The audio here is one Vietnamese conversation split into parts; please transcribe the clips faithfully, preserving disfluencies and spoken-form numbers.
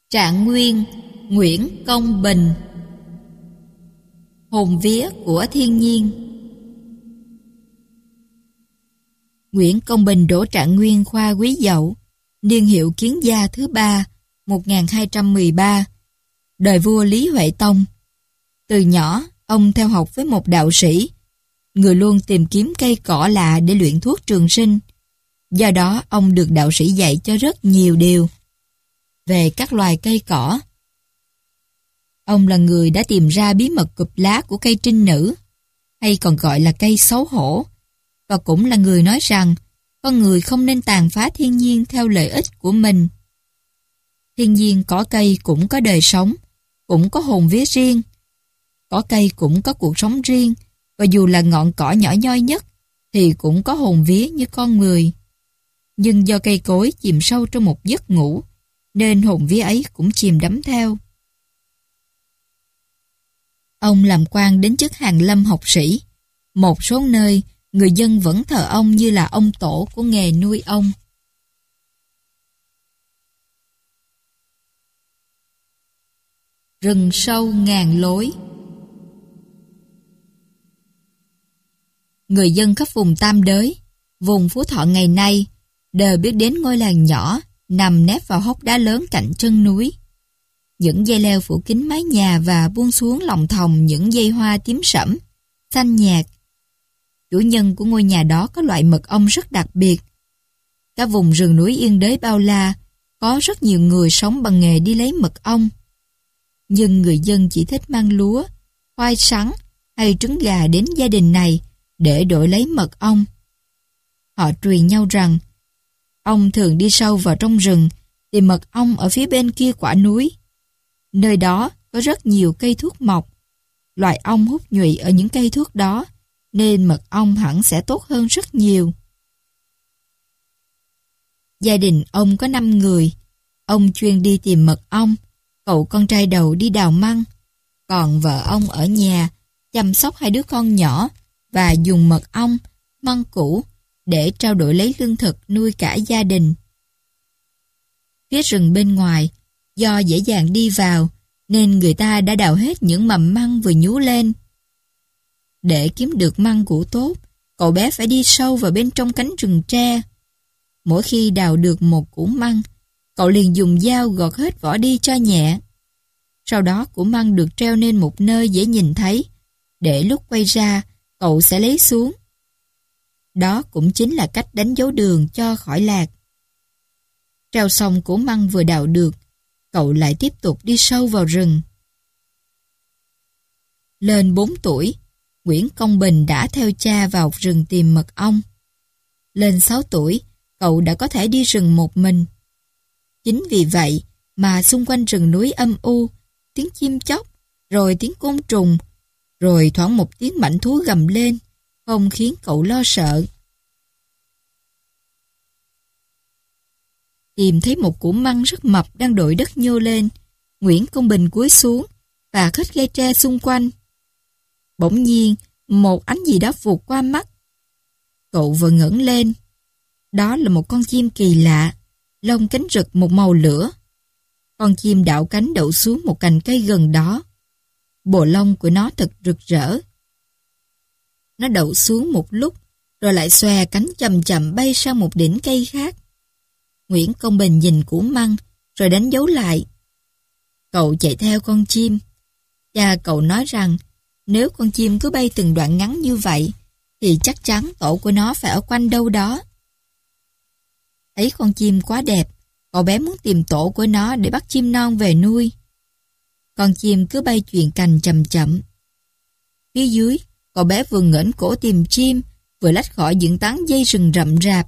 Trạng Nguyên, Nguyễn Công Bình. Hồn vía của thiên nhiên. Nguyễn Công Bình đỗ Trạng Nguyên khoa Quý Dậu, niên hiệu Kiến Gia thứ ba, một nghìn hai trăm mười ba, đời vua Lý Huệ Tông. Từ nhỏ, ông theo học với một đạo sĩ, người luôn tìm kiếm cây cỏ lạ để luyện thuốc trường sinh. Do đó, ông được đạo sĩ dạy cho rất nhiều điều về các loài cây cỏ. Ông là người đã tìm ra bí mật cụp lá của cây trinh nữ, hay còn gọi là cây xấu hổ, và cũng là người nói rằng con người không nên tàn phá thiên nhiên theo lợi ích của mình. Thiên nhiên cỏ cây cũng có đời sống, cũng có hồn vía riêng. Cỏ cây cũng có cuộc sống riêng, và dù là ngọn cỏ nhỏ nhoi nhất, thì cũng có hồn vía như con người. Nhưng do cây cối chìm sâu trong một giấc ngủ, nên hồn vía ấy cũng chìm đắm theo. Ông làm quan đến chức hàn lâm học sĩ. Một số nơi, người dân vẫn thờ ông như là ông tổ của nghề nuôi ong. Rừng sâu ngàn lối. Người dân khắp vùng Tam Đới, vùng Phú Thọ ngày nay, đều biết đến ngôi làng nhỏ nằm nép vào hốc đá lớn cạnh chân núi. Những dây leo phủ kín mái nhà và buông xuống lòng thòng những dây hoa tím sẫm, xanh nhạt. Chủ nhân của ngôi nhà đó có loại mật ong rất đặc biệt. Cả vùng rừng núi Yên Đới bao la, có rất nhiều người sống bằng nghề đi lấy mật ong. Nhưng người dân chỉ thích mang lúa, khoai sắn hay trứng gà đến gia đình này để đổi lấy mật ong. Họ truyền nhau rằng ong thường đi sâu vào trong rừng tìm mật ong ở phía bên kia quả núi. Nơi đó có rất nhiều cây thuốc mọc. Loài ong hút nhụy ở những cây thuốc đó, nên mật ong hẳn sẽ tốt hơn rất nhiều. Gia đình ông có năm người. Ông chuyên đi tìm mật ong, cậu con trai đầu đi đào măng, còn vợ ông ở nhà chăm sóc hai đứa con nhỏ và dùng mật ong, măng củ để trao đổi lấy lương thực nuôi cả gia đình. Phía rừng bên ngoài, do dễ dàng đi vào, nên người ta đã đào hết những mầm măng vừa nhú lên. Để kiếm được măng củ tốt, cậu bé phải đi sâu vào bên trong cánh rừng tre. Mỗi khi đào được một củ măng, cậu liền dùng dao gọt hết vỏ đi cho nhẹ. Sau đó củ măng được treo lên một nơi dễ nhìn thấy, để lúc quay ra, cậu sẽ lấy xuống. Đó cũng chính là cách đánh dấu đường cho khỏi lạc. Treo xong củ măng vừa đào được, cậu lại tiếp tục đi sâu vào rừng. Lên bốn tuổi, Nguyễn Công Bình đã theo cha vào rừng tìm mật ong. Lên sáu tuổi, cậu đã có thể đi rừng một mình. Chính vì vậy mà xung quanh rừng núi âm u, tiếng chim chóc, rồi tiếng côn trùng, rồi thoảng một tiếng mãnh thú gầm lên, không khiến cậu lo sợ. Tìm thấy một củ măng rất mập đang đội đất nhô lên, Nguyễn Công Bình cúi xuống và khích cây tre xung quanh. Bỗng nhiên, một ánh gì đó vụt qua mắt. Cậu vừa ngẩng lên. Đó là một con chim kỳ lạ, lông cánh rực một màu lửa. Con chim đảo cánh đậu xuống một cành cây gần đó. Bộ lông của nó thật rực rỡ. Nó đậu xuống một lúc, rồi lại xòe cánh chậm chậm bay sang một đỉnh cây khác. Nguyễn Công Bình nhìn củ măng, rồi đánh dấu lại. Cậu chạy theo con chim. Cha cậu nói rằng, nếu con chim cứ bay từng đoạn ngắn như vậy, thì chắc chắn tổ của nó phải ở quanh đâu đó. Thấy con chim quá đẹp, cậu bé muốn tìm tổ của nó để bắt chim non về nuôi. Con chim cứ bay chuyền cành chậm chậm. Phía dưới, cậu bé vừa ngẩng cổ tìm chim, vừa lách khỏi những tán dây rừng rậm rạp.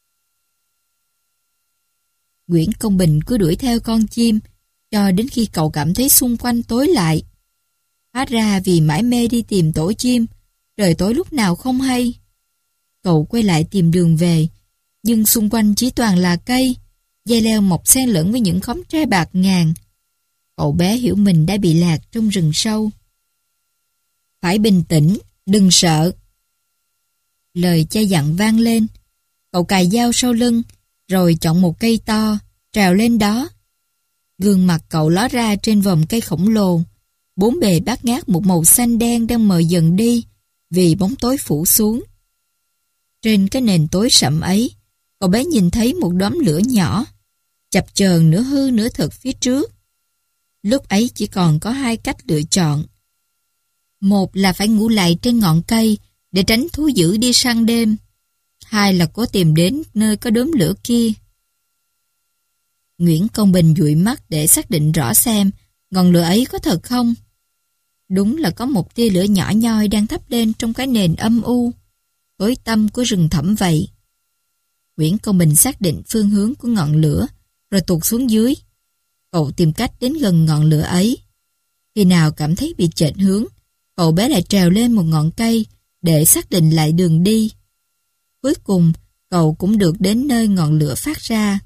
Nguyễn Công Bình cứ đuổi theo con chim, cho đến khi cậu cảm thấy xung quanh tối lại. Hóa ra vì mải mê đi tìm tổ chim, trời tối lúc nào không hay. Cậu quay lại tìm đường về, nhưng xung quanh chỉ toàn là cây, dây leo mọc xen lẫn với những khóm tre bạc ngàn. Cậu bé hiểu mình đã bị lạc trong rừng sâu. Phải bình tĩnh, đừng sợ. Lời cha dặn vang lên. Cậu cài dao sau lưng, rồi chọn một cây to, trèo lên đó. Gương mặt cậu ló ra trên vòm cây khổng lồ. Bốn bề bát ngát một màu xanh đen đang mờ dần đi vì bóng tối phủ xuống. Trên cái nền tối sẫm ấy, cậu bé nhìn thấy một đốm lửa nhỏ, chập chờn nửa hư nửa thực phía trước. Lúc ấy chỉ còn có hai cách lựa chọn. Một là phải ngủ lại trên ngọn cây để tránh thú dữ đi săn đêm. Hai là cố tìm đến nơi có đốm lửa kia. Nguyễn Công Bình dụi mắt để xác định rõ xem ngọn lửa ấy có thật không. Đúng là có một tia lửa nhỏ nhoi đang thắp lên trong cái nền âm u, tối tăm của rừng thẳm vậy. Nguyễn Công Bình xác định phương hướng của ngọn lửa, rồi tuột xuống dưới. Cậu tìm cách đến gần ngọn lửa ấy. Khi nào cảm thấy bị chệch hướng, cậu bé lại trèo lên một ngọn cây để xác định lại đường đi. Cuối cùng, cậu cũng được đến nơi ngọn lửa phát ra.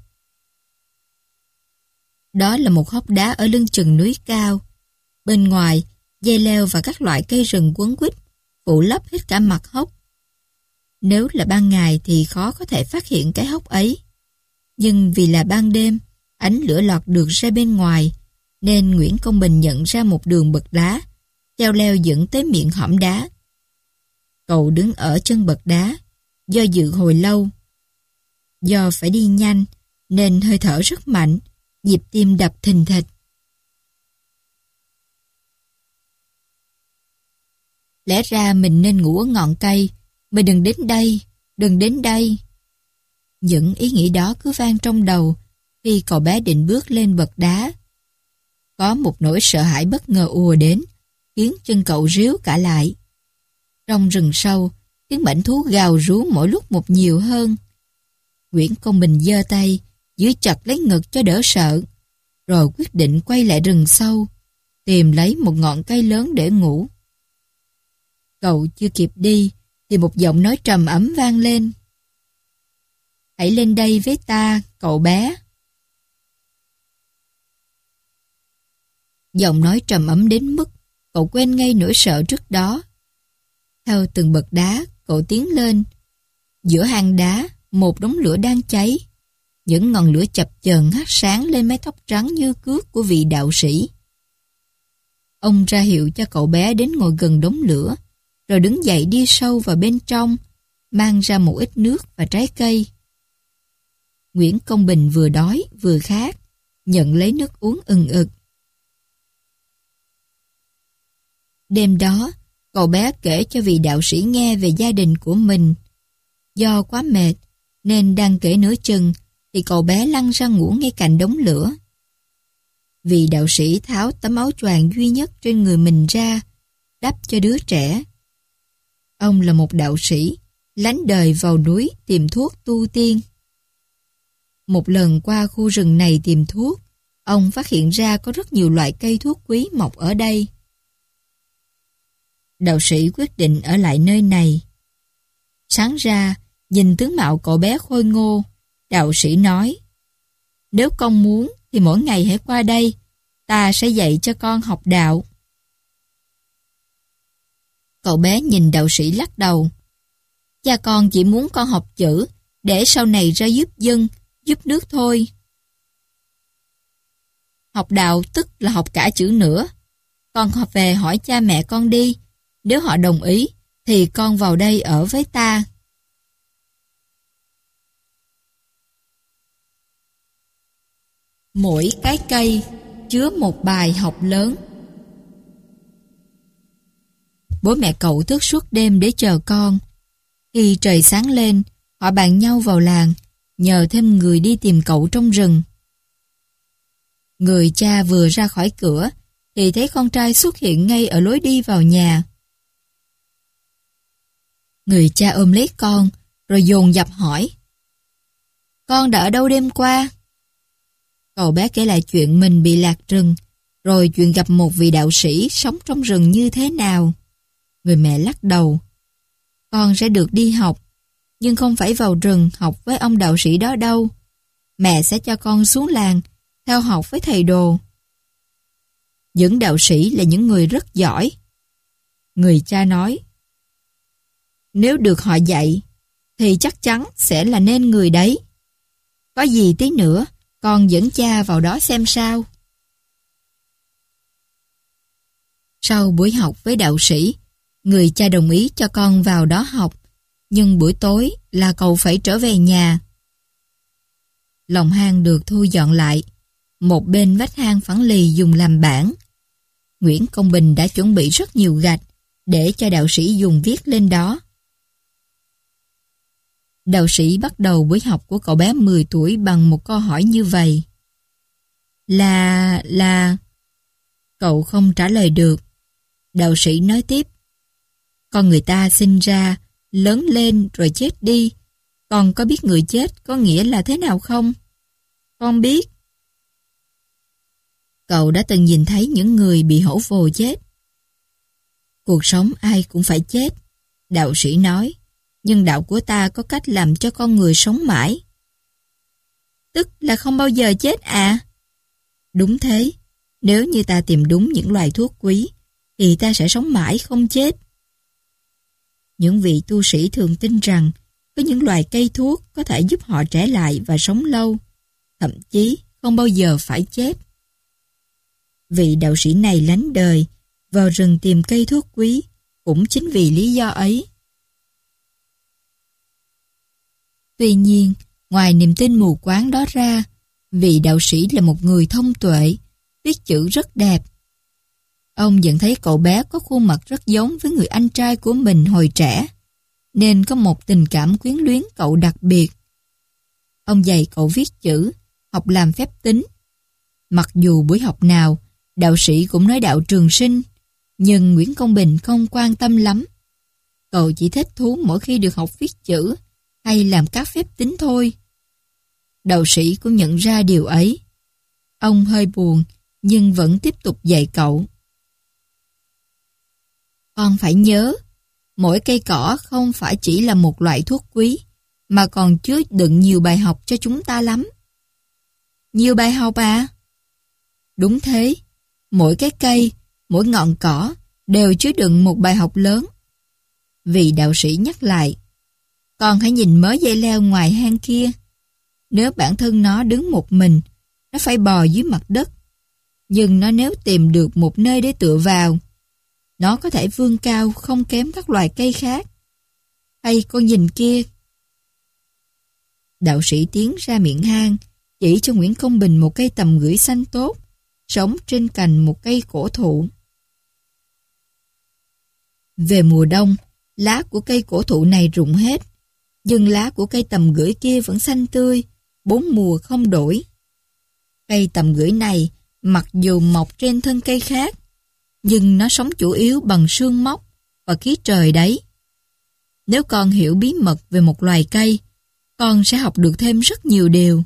Đó là một hốc đá ở lưng chừng núi cao. Bên ngoài, dây leo và các loại cây rừng quấn quýt phủ lấp hết cả mặt hốc. Nếu là ban ngày thì khó có thể phát hiện cái hốc ấy. Nhưng vì là ban đêm, ánh lửa lọt được ra bên ngoài, nên Nguyễn Công Bình nhận ra một đường bậc đá, treo leo dẫn tới miệng hõm đá. Cậu đứng ở chân bậc đá, do dự hồi lâu. Do phải đi nhanh, nên hơi thở rất mạnh, nhịp tim đập thình thịch. Lẽ ra mình nên ngủ ở ngọn cây, mình đừng đến đây, đừng đến đây. Những ý nghĩ đó cứ vang trong đầu khi cậu bé định bước lên bậc đá. Có một nỗi sợ hãi bất ngờ ùa đến, khiến chân cậu ríu cả lại. Trong rừng sâu, tiếng mãnh thú gào rú mỗi lúc một nhiều hơn. Nguyễn Công Bình giơ tay, giữ chặt lấy ngực cho đỡ sợ, rồi quyết định quay lại rừng sâu, tìm lấy một ngọn cây lớn để ngủ. Cậu chưa kịp đi, thì một giọng nói trầm ấm vang lên. Hãy lên đây với ta, cậu bé. Giọng nói trầm ấm đến mức cậu quên ngay nỗi sợ trước đó. Theo từng bậc đá, cậu tiến lên. Giữa hang đá, một đống lửa đang cháy. Những ngọn lửa chập chờn hắt sáng lên mái tóc trắng như cước của vị đạo sĩ. Ông ra hiệu cho cậu bé đến ngồi gần đống lửa, rồi đứng dậy đi sâu vào bên trong, mang ra một ít nước và trái cây. Nguyễn Công Bình vừa đói vừa khát, nhận lấy nước uống ừng ực. Đêm đó, cậu bé kể cho vị đạo sĩ nghe về gia đình của mình. Do quá mệt, nên đang kể nửa chừng, thì cậu bé lăn ra ngủ ngay cạnh đống lửa. Vị đạo sĩ tháo tấm áo choàng duy nhất trên người mình ra, đắp cho đứa trẻ. Ông là một đạo sĩ, lánh đời vào núi tìm thuốc tu tiên. Một lần qua khu rừng này tìm thuốc, ông phát hiện ra có rất nhiều loại cây thuốc quý mọc ở đây. Đạo sĩ quyết định ở lại nơi này. Sáng ra, nhìn tướng mạo cậu bé khôi ngô, đạo sĩ nói: Nếu con muốn thì mỗi ngày hãy qua đây, ta sẽ dạy cho con học đạo. Cậu bé nhìn đạo sĩ lắc đầu. Cha con chỉ muốn con học chữ để sau này ra giúp dân, giúp nước thôi. Học đạo tức là học cả chữ nữa. Con học về hỏi cha mẹ con đi. Nếu họ đồng ý thì con vào đây ở với ta. Mỗi cái cây chứa một bài học lớn. Bố mẹ cậu thức suốt đêm để chờ con. Khi trời sáng lên, họ bàn nhau vào làng, nhờ thêm người đi tìm cậu trong rừng. Người cha vừa ra khỏi cửa, thì thấy con trai xuất hiện ngay ở lối đi vào nhà. Người cha ôm lấy con, rồi dồn dập hỏi: Con đã ở đâu đêm qua? Cậu bé kể lại chuyện mình bị lạc rừng, rồi chuyện gặp một vị đạo sĩ sống trong rừng như thế nào. Người mẹ lắc đầu. Con sẽ được đi học, nhưng không phải vào rừng học với ông đạo sĩ đó đâu. Mẹ sẽ cho con xuống làng, theo học với thầy đồ. Những đạo sĩ là những người rất giỏi. Người cha nói: Nếu được họ dạy, thì chắc chắn sẽ là nên người đấy. Có gì tí nữa, con dẫn cha vào đó xem sao. Sau buổi học với đạo sĩ, người cha đồng ý cho con vào đó học, nhưng buổi tối là cậu phải trở về nhà. Lòng hang được thu dọn lại, một bên vách hang phẳng lì dùng làm bảng. Nguyễn Công Bình đã chuẩn bị rất nhiều gạch để cho đạo sĩ dùng viết lên đó. Đạo sĩ bắt đầu buổi học của cậu bé mười tuổi bằng một câu hỏi như vậy. Là... là... Cậu không trả lời được. Đạo sĩ nói tiếp. Con người ta sinh ra, lớn lên rồi chết đi. Con có biết người chết có nghĩa là thế nào không? Con biết. Cậu đã từng nhìn thấy những người bị hổ vồ chết. Cuộc sống ai cũng phải chết, đạo sĩ nói. Nhưng đạo của ta có cách làm cho con người sống mãi. Tức là không bao giờ chết à? Đúng thế. Nếu như ta tìm đúng những loài thuốc quý, thì ta sẽ sống mãi không chết. Những vị tu sĩ thường tin rằng có những loài cây thuốc có thể giúp họ trẻ lại và sống lâu, thậm chí không bao giờ phải chết. Vị đạo sĩ này lánh đời, vào rừng tìm cây thuốc quý, cũng chính vì lý do ấy. Tuy nhiên, ngoài niềm tin mù quáng đó ra, vị đạo sĩ là một người thông tuệ, viết chữ rất đẹp. Ông nhận thấy cậu bé có khuôn mặt rất giống với người anh trai của mình hồi trẻ, nên có một tình cảm quyến luyến cậu đặc biệt. Ông dạy cậu viết chữ, học làm phép tính. Mặc dù buổi học nào, đạo sĩ cũng nói đạo trường sinh, nhưng Nguyễn Công Bình không quan tâm lắm. Cậu chỉ thích thú mỗi khi được học viết chữ hay làm các phép tính thôi. Đạo sĩ cũng nhận ra điều ấy. Ông hơi buồn, nhưng vẫn tiếp tục dạy cậu. Con phải nhớ, mỗi cây cỏ không phải chỉ là một loại thuốc quý, mà còn chứa đựng nhiều bài học cho chúng ta lắm. Nhiều bài học à? Đúng thế, mỗi cái cây, mỗi ngọn cỏ đều chứa đựng một bài học lớn. Vị đạo sĩ nhắc lại, con hãy nhìn mớ dây leo ngoài hang kia. Nếu bản thân nó đứng một mình, nó phải bò dưới mặt đất. Nhưng nó nếu tìm được một nơi để tựa vào, nó có thể vươn cao không kém các loài cây khác. Hay con nhìn kia. Đạo sĩ tiến ra miệng hang, chỉ cho Nguyễn Công Bình một cây tầm gửi xanh tốt, sống trên cành một cây cổ thụ. Về mùa đông, lá của cây cổ thụ này rụng hết, nhưng lá của cây tầm gửi kia vẫn xanh tươi, bốn mùa không đổi. Cây tầm gửi này, mặc dù mọc trên thân cây khác, nhưng nó sống chủ yếu bằng sương mốc và khí trời đấy. Nếu con hiểu bí mật về một loài cây, con sẽ học được thêm rất nhiều điều.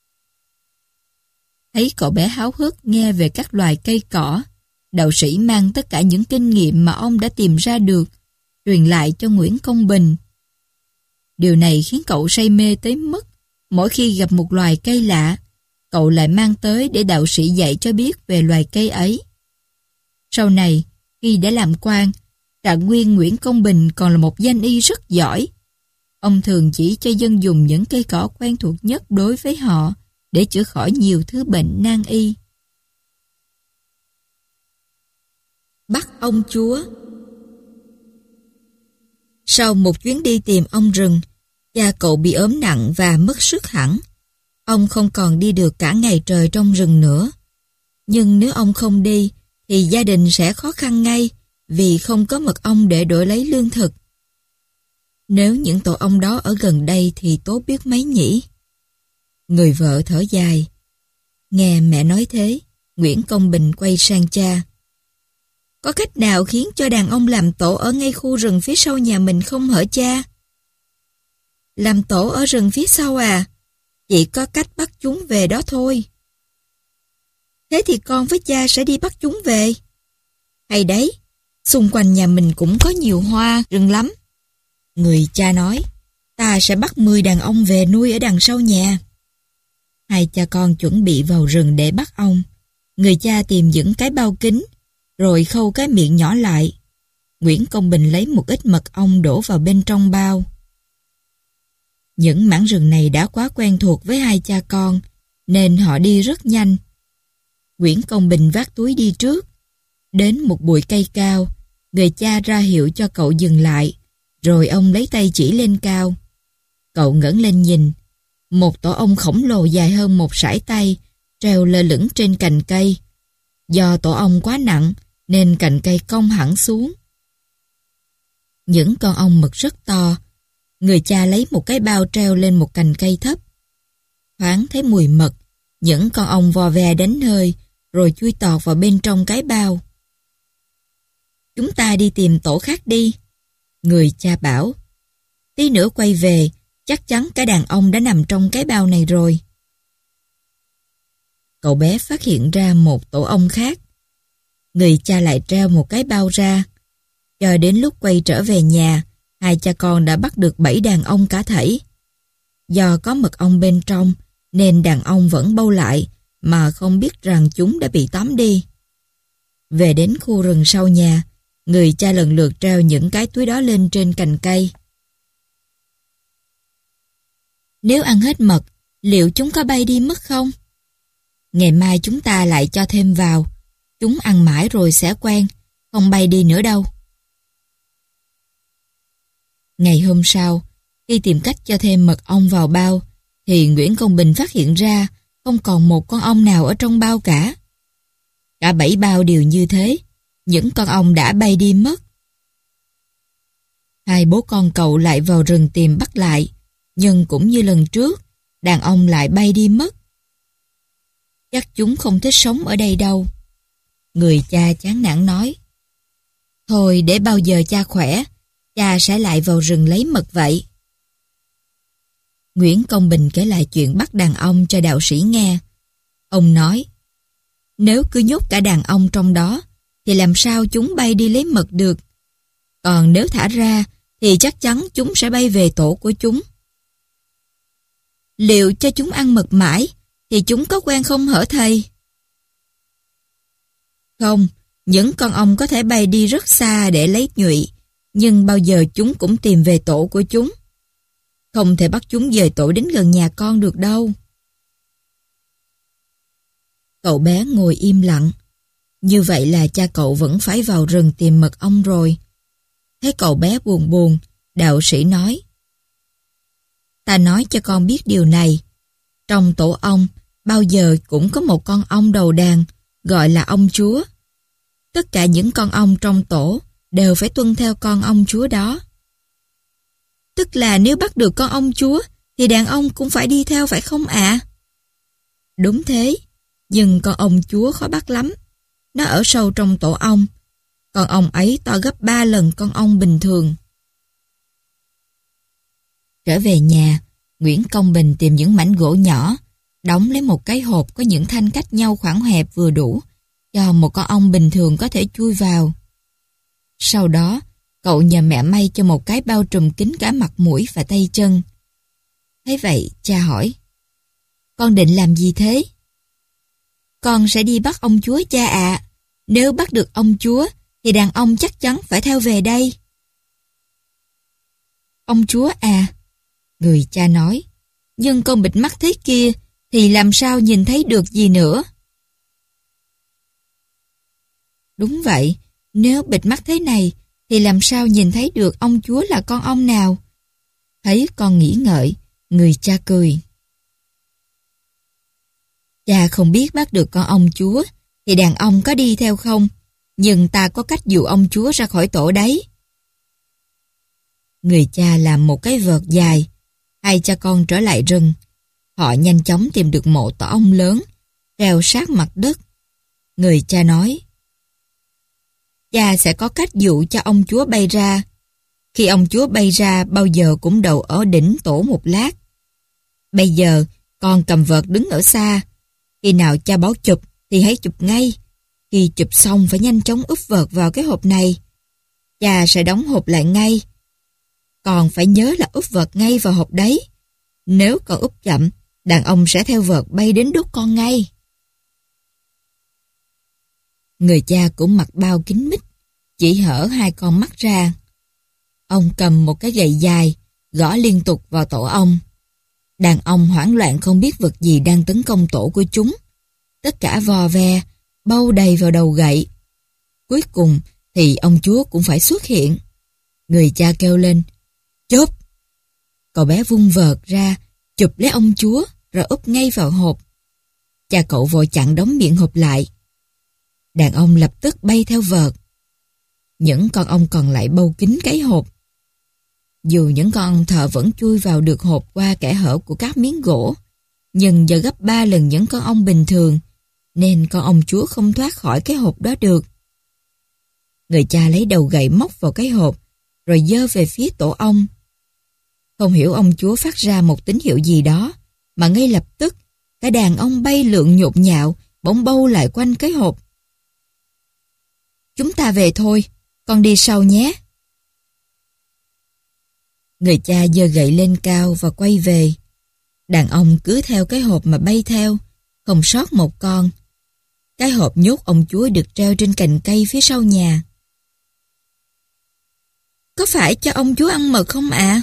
Thấy cậu bé háo hức nghe về các loài cây cỏ, đạo sĩ mang tất cả những kinh nghiệm mà ông đã tìm ra được, truyền lại cho Nguyễn Công Bình. Điều này khiến cậu say mê tới mức mỗi khi gặp một loài cây lạ, cậu lại mang tới để đạo sĩ dạy cho biết về loài cây ấy. Sau này, khi đã làm quan, Trạng Nguyên Nguyễn Công Bình còn là một danh y rất giỏi. Ông thường chỉ cho dân dùng những cây cỏ quen thuộc nhất đối với họ để chữa khỏi nhiều thứ bệnh nan y. Bắt ông chúa. Sau một chuyến đi tìm ông rừng, cha cậu bị ốm nặng và mất sức hẳn. Ông không còn đi được cả ngày trời trong rừng nữa. Nhưng nếu ông không đi, thì gia đình sẽ khó khăn ngay vì không có mật ong để đổi lấy lương thực. Nếu những tổ ong đó ở gần đây thì tốt biết mấy nhỉ? Người vợ thở dài. Nghe mẹ nói thế, Nguyễn Công Bình quay sang cha. Có cách nào khiến cho đàn ong làm tổ ở ngay khu rừng phía sau nhà mình không hả cha? Làm tổ ở rừng phía sau à? Chỉ có cách bắt chúng về đó thôi. Thế thì con với cha sẽ đi bắt chúng về. Hay đấy, xung quanh nhà mình cũng có nhiều hoa rừng lắm. Người cha nói, ta sẽ bắt mười đàn ong về nuôi ở đằng sau nhà. Hai cha con chuẩn bị vào rừng để bắt ong. Người cha tìm những cái bao kính, rồi khâu cái miệng nhỏ lại. Nguyễn Công Bình lấy một ít mật ong đổ vào bên trong bao. Những mảng rừng này đã quá quen thuộc với hai cha con, nên họ đi rất nhanh. Nguyễn Công Bình vác túi đi trước. Đến một bụi cây cao, người cha ra hiệu cho cậu dừng lại, rồi ông lấy tay chỉ lên cao. Cậu ngẩng lên nhìn, một tổ ong khổng lồ dài hơn một sải tay, treo lơ lửng trên cành cây. Do tổ ong quá nặng, nên cành cây cong hẳn xuống. Những con ong mực rất to. Người cha lấy một cái bao treo lên một cành cây thấp. Thoáng thấy mùi mật, những con ong vò vè đánh hơi, rồi chui tọt vào bên trong cái bao. Chúng ta đi tìm tổ khác đi. Người cha bảo. Tí nữa quay về, chắc chắn cả đàn ong đã nằm trong cái bao này rồi. Cậu bé phát hiện ra một tổ ong khác. Người cha lại treo một cái bao ra. Cho đến lúc quay trở về nhà, hai cha con đã bắt được bảy đàn ong cả thảy. Do có mật ong bên trong, nên đàn ong vẫn bâu lại, mà không biết rằng chúng đã bị tóm đi. Về đến khu rừng sau nhà, người cha lần lượt treo những cái túi đó lên trên cành cây. Nếu ăn hết mật, liệu chúng có bay đi mất không? Ngày mai chúng ta lại cho thêm vào. Chúng ăn mãi rồi sẽ quen, không bay đi nữa đâu. Ngày hôm sau, khi tìm cách cho thêm mật ong vào bao, thì Nguyễn Công Bình phát hiện ra không còn một con ong nào ở trong bao cả. Cả bảy bao đều như thế, những con ong đã bay đi mất. Hai bố con cậu lại vào rừng tìm bắt lại, nhưng cũng như lần trước, đàn ong lại bay đi mất. Chắc chúng không thích sống ở đây đâu. Người cha chán nản nói. Thôi để bao giờ cha khỏe, cha sẽ lại vào rừng lấy mật vậy. Nguyễn Công Bình kể lại chuyện bắt đàn ong cho đạo sĩ nghe. Ông nói, nếu cứ nhốt cả đàn ong trong đó, thì làm sao chúng bay đi lấy mật được. Còn nếu thả ra, thì chắc chắn chúng sẽ bay về tổ của chúng. Liệu cho chúng ăn mật mãi, thì chúng có quen không hở thầy? Không, những con ong có thể bay đi rất xa để lấy nhụy, nhưng bao giờ chúng cũng tìm về tổ của chúng. Không thể bắt chúng dời tổ đến gần nhà con được đâu. Cậu bé ngồi im lặng. Như vậy là cha cậu vẫn phải vào rừng tìm mật ong rồi. Thấy cậu bé buồn buồn, đạo sĩ nói. Ta nói cho con biết điều này. Trong tổ ong, bao giờ cũng có một con ong đầu đàn, gọi là ong chúa. Tất cả những con ong trong tổ đều phải tuân theo con ong chúa đó. Tức là nếu bắt được con ong chúa, thì đàn ong cũng phải đi theo phải không ạ? Đúng thế, nhưng con ong chúa khó bắt lắm. Nó ở sâu trong tổ ong. Con ong ấy to gấp ba lần con ong bình thường. Trở về nhà, Nguyễn Công Bình tìm những mảnh gỗ nhỏ, đóng lấy một cái hộp có những thanh cách nhau khoảng hẹp vừa đủ, cho một con ong bình thường có thể chui vào. Sau đó, cậu nhờ mẹ may cho một cái bao trùm kín cả mặt mũi và tay chân. Thế vậy, cha hỏi, con định làm gì thế? Con sẽ đi bắt ong chúa cha ạ. Nếu bắt được ong chúa, thì đàn ong chắc chắn phải theo về đây. Ong chúa à? Người cha nói, nhưng con bịt mắt thế kia, thì làm sao nhìn thấy được gì nữa? Đúng vậy, nếu bịt mắt thế này, thì làm sao nhìn thấy được ong chúa là con ong nào? Thấy con nghĩ ngợi, người cha cười. Cha không biết bắt được con ong chúa, thì đàn ong có đi theo không? Nhưng ta có cách dụ ong chúa ra khỏi tổ đấy. Người cha làm một cái vợt dài. Hai cha con trở lại rừng. Họ nhanh chóng tìm được một tổ ong lớn, treo sát mặt đất. Người cha nói, cha sẽ có cách dụ cho ong chúa bay ra. Khi ong chúa bay ra, bao giờ cũng đậu ở đỉnh tổ một lát. Bây giờ, con cầm vợt đứng ở xa. Khi nào cha báo chụp, thì hãy chụp ngay. Khi chụp xong phải nhanh chóng úp vợt vào cái hộp này. Cha sẽ đóng hộp lại ngay. Còn phải nhớ là úp vợt ngay vào hộp đấy. Nếu con úp chậm, đàn ong sẽ theo vợt bay đến đốt con ngay. Người cha cũng mặc bao kín mít, chỉ hở hai con mắt ra. Ông cầm một cái gậy dài, gõ liên tục vào tổ ong. Đàn ong hoảng loạn không biết vật gì đang tấn công tổ của chúng. Tất cả vò ve, bâu đầy vào đầu gậy. Cuối cùng thì ông chúa cũng phải xuất hiện. Người cha kêu lên, chộp! Cậu bé vung vợt ra, chụp lấy ông chúa rồi úp ngay vào hộp. Cha cậu vội chặn đóng miệng hộp lại. Đàn ông lập tức bay theo vợt. Những con ong còn lại bâu kín cái hộp. Dù những con ong thợ vẫn chui vào được hộp qua kẽ hở của các miếng gỗ, nhưng giờ gấp ba lần những con ong bình thường, nên con ong chúa không thoát khỏi cái hộp đó được. Người cha lấy đầu gậy móc vào cái hộp, rồi giơ về phía tổ ong. Không hiểu ông chúa phát ra một tín hiệu gì đó, mà ngay lập tức, cả đàn ong bay lượn nhộn nhạo, bỗng bâu lại quanh cái hộp. Chúng ta về thôi, con đi sau nhé. Người cha giơ gậy lên cao và quay về. Đàn ong cứ theo cái hộp mà bay theo, không sót một con. Cái hộp nhốt ông chúa được treo trên cành cây phía sau nhà. Có phải cho ông chúa ăn mật không ạ?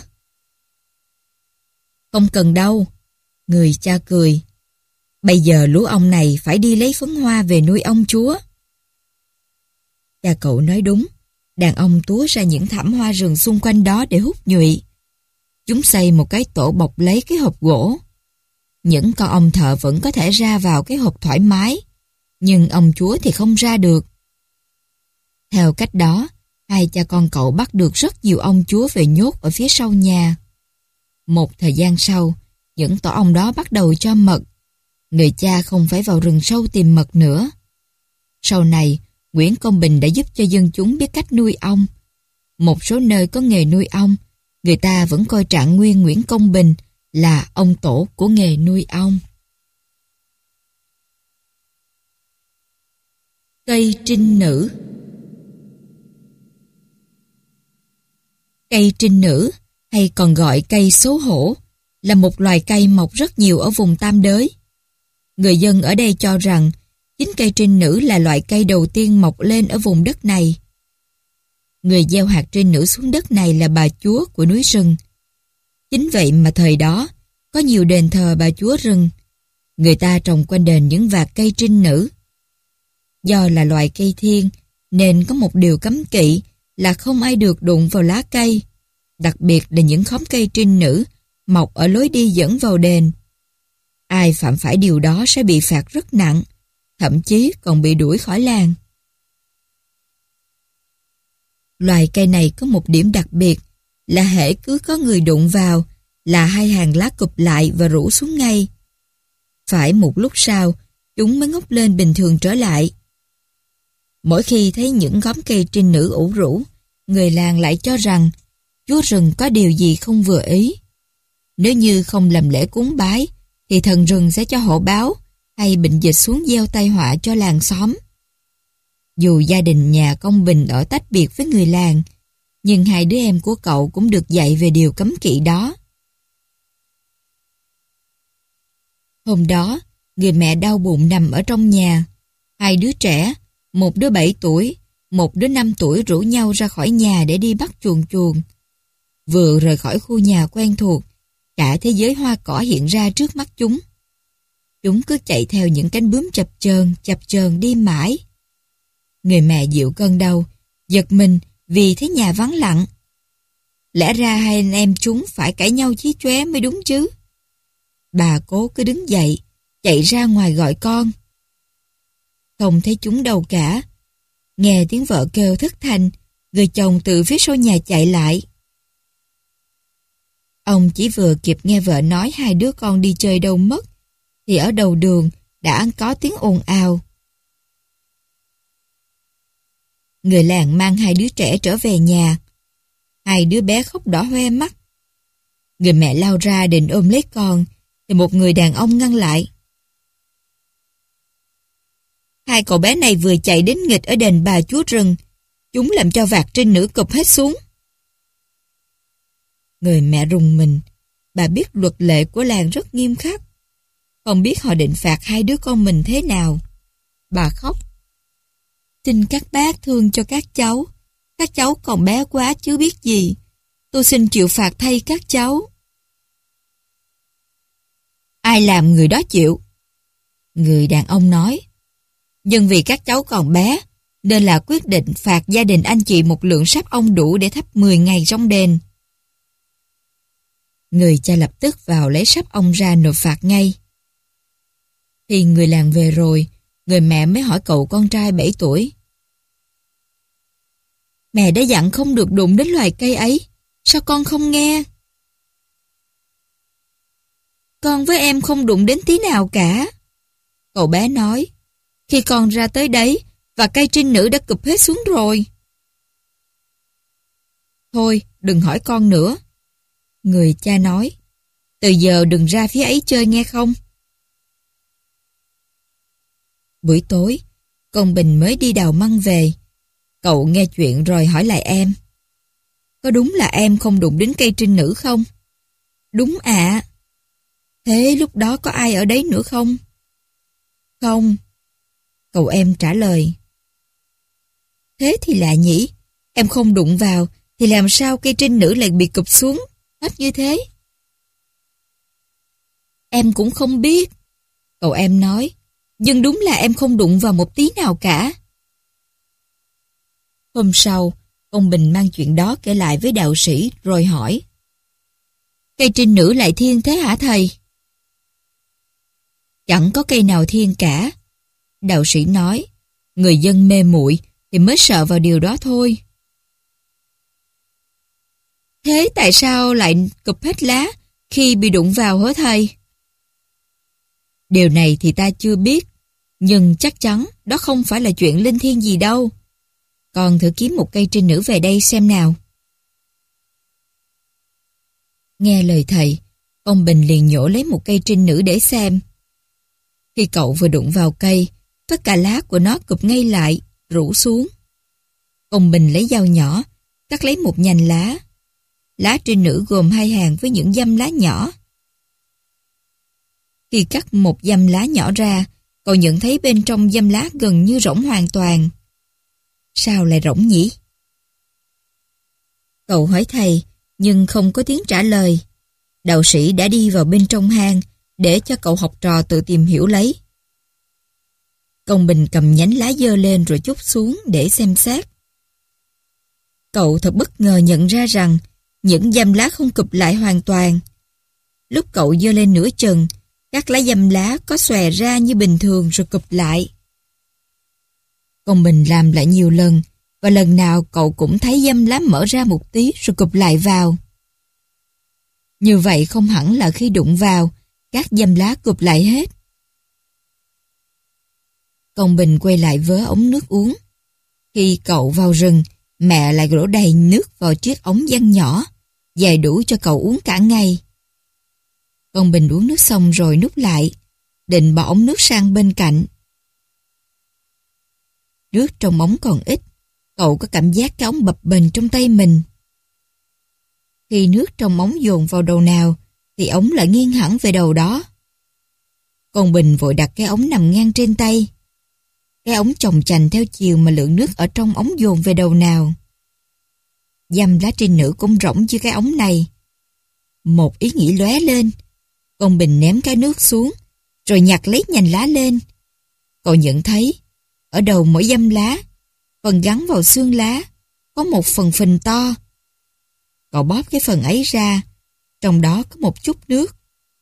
Không cần đâu. Người cha cười. Bây giờ lũ ong này phải đi lấy phấn hoa về nuôi ông chúa. Cha cậu nói đúng. Đàn ong túa ra những thảm hoa rừng xung quanh đó để hút nhụy. Chúng xây một cái tổ bọc lấy cái hộp gỗ. Những con ong thợ vẫn có thể ra vào cái hộp thoải mái, nhưng ông chúa thì không ra được. Theo cách đó, hai cha con cậu bắt được rất nhiều ong chúa về nhốt ở phía sau nhà. Một thời gian sau, những tổ ong đó bắt đầu cho mật. Người cha không phải vào rừng sâu tìm mật nữa. Sau này, Nguyễn Công Bình đã giúp cho dân chúng biết cách nuôi ong. Một số nơi có nghề nuôi ong, người ta vẫn coi Trạng Nguyên Nguyễn Công Bình là ông tổ của nghề nuôi ong. Cây trinh nữ. Cây trinh nữ, hay còn gọi cây xấu hổ, là một loài cây mọc rất nhiều ở vùng Tam Đới. Người dân ở đây cho rằng chính cây trinh nữ là loại cây đầu tiên mọc lên ở vùng đất này. Người gieo hạt trinh nữ xuống đất này là bà chúa của núi rừng. Chính vậy mà thời đó, có nhiều đền thờ bà chúa rừng. Người ta trồng quanh đền những vạt cây trinh nữ. Do là loài cây thiên, nên có một điều cấm kỵ là không ai được đụng vào lá cây, đặc biệt là những khóm cây trinh nữ mọc ở lối đi dẫn vào đền. Ai phạm phải điều đó sẽ bị phạt rất nặng, thậm chí còn bị đuổi khỏi làng. Loài cây này có một điểm đặc biệt là hễ cứ có người đụng vào là hai hàng lá cụp lại và rũ xuống ngay. Phải một lúc sau, chúng mới ngóc lên bình thường trở lại. Mỗi khi thấy những khóm cây trinh nữ ủ rũ, người làng lại cho rằng chúa rừng có điều gì không vừa ý. Nếu như không làm lễ cúng bái, thì thần rừng sẽ cho hộ báo hay bệnh dịch xuống gieo tai họa cho làng xóm. Dù gia đình nhà Công Bình ở tách biệt với người làng, nhưng hai đứa em của cậu cũng được dạy về điều cấm kỵ đó. Hôm đó, người mẹ đau bụng nằm ở trong nhà. Hai đứa trẻ, một đứa bảy tuổi, một đứa năm tuổi rủ nhau ra khỏi nhà để đi bắt chuồn chuồn. Vừa rời khỏi khu nhà quen thuộc, cả thế giới hoa cỏ hiện ra trước mắt chúng. Chúng cứ chạy theo những cánh bướm chập chờn, chập chờn đi mãi. Người mẹ dịu cơn đau, giật mình vì thấy nhà vắng lặng. Lẽ ra hai anh em chúng phải cãi nhau chí chóe mới đúng chứ. Bà cố cứ đứng dậy, chạy ra ngoài gọi con. Không thấy chúng đâu cả. Nghe tiếng vợ kêu thất thanh, người chồng từ phía sau nhà chạy lại. Ông chỉ vừa kịp nghe vợ nói hai đứa con đi chơi đâu mất, thì ở đầu đường đã có tiếng ồn ào. Người làng mang hai đứa trẻ trở về nhà. Hai đứa bé khóc đỏ hoe mắt. Người mẹ lao ra định ôm lấy con, thì một người đàn ông ngăn lại. Hai cậu bé này vừa chạy đến nghịch ở đền bà chúa rừng. Chúng làm cho vạt trinh nữ cụp hết xuống. Người mẹ rùng mình. Bà biết luật lệ của làng rất nghiêm khắc. Không biết họ định phạt hai đứa con mình thế nào. Bà khóc. Xin các bác thương cho các cháu. Các cháu còn bé quá chứ biết gì. Tôi xin chịu phạt thay các cháu. Ai làm người đó chịu. Người đàn ông nói. Nhưng vì các cháu còn bé, nên là quyết định phạt gia đình anh chị một lượng sáp ong đủ để thắp mười ngày trong đền. Người cha lập tức vào lấy sáp ong ra nộp phạt ngay. Thì người làng về rồi, người mẹ mới hỏi cậu con trai bảy tuổi. Mẹ đã dặn không được đụng đến loài cây ấy, sao con không nghe? Con với em không đụng đến tí nào cả. Cậu bé nói, khi con ra tới đấy, và cây trinh nữ đã cụp hết xuống rồi. Thôi, đừng hỏi con nữa. Người cha nói, từ giờ đừng ra phía ấy chơi nghe không? Buổi tối, con Bình mới đi đào măng về. Cậu nghe chuyện rồi hỏi lại em. Có đúng là em không đụng đến cây trinh nữ không? Đúng ạ. À. Thế lúc đó có ai ở đấy nữa không? Không. Cậu em trả lời. Thế thì lạ nhỉ, em không đụng vào thì làm sao cây trinh nữ lại bị cụp xuống hết như thế? Em cũng không biết. Cậu em nói, nhưng đúng là em không đụng vào một tí nào cả. Hôm sau, ông Bình mang chuyện đó kể lại với đạo sĩ rồi hỏi. Cây trinh nữ lại thiên thế hả thầy? Chẳng có cây nào thiên cả. Đạo sĩ nói, người dân mê muội thì mới sợ vào điều đó thôi. Thế tại sao lại cụp hết lá khi bị đụng vào hả thầy? Điều này thì ta chưa biết, nhưng chắc chắn đó không phải là chuyện linh thiêng gì đâu. Con thử kiếm một cây trinh nữ về đây xem nào. Nghe lời thầy, ông Bình liền nhổ lấy một cây trinh nữ để xem. Khi cậu vừa đụng vào cây, tất cả lá của nó cụp ngay lại, rũ xuống. Ông Bình lấy dao nhỏ, cắt lấy một nhành lá. Lá trinh nữ gồm hai hàng với những dăm lá nhỏ. Khi cắt một dăm lá nhỏ ra, cậu nhận thấy bên trong dăm lá gần như rỗng hoàn toàn. Sao lại rỗng nhỉ? Cậu hỏi thầy, nhưng không có tiếng trả lời. Đạo sĩ đã đi vào bên trong hang để cho cậu học trò tự tìm hiểu lấy. Công Bình cầm nhánh lá giơ lên rồi chúc xuống để xem xét. Cậu thật bất ngờ nhận ra rằng những dăm lá không cụp lại hoàn toàn. Lúc cậu giơ lên nửa chừng, các lá dăm lá có xòe ra như bình thường rồi cụp lại. Công Bình làm lại nhiều lần, và lần nào cậu cũng thấy dăm lá mở ra một tí rồi cụp lại vào. Như vậy không hẳn là khi đụng vào, các dăm lá cụp lại hết. Công Bình quay lại vớ ống nước uống. Khi cậu vào rừng, mẹ lại đổ đầy nước vào chiếc ống văng nhỏ, dài đủ cho cậu uống cả ngày. Công Bình uống nước xong rồi nút lại, định bỏ ống nước sang bên cạnh. Nước trong ống còn ít, cậu có cảm giác cái ống bập bềnh trong tay mình. Khi nước trong ống dồn vào đầu nào, thì ống lại nghiêng hẳn về đầu đó. Công Bình vội đặt cái ống nằm ngang trên tay. Cái ống chồng chành theo chiều mà lượng nước ở trong ống dồn về đầu nào. Dăm lá trinh nữ cũng rỗng như cái ống này. Một ý nghĩ lóe lên. Công Bình ném cái nước xuống, rồi nhặt lấy nhành lá lên. Cậu nhận thấy, ở đầu mỗi dăm lá, phần gắn vào xương lá, có một phần phình to. Cậu bóp cái phần ấy ra, trong đó có một chút nước.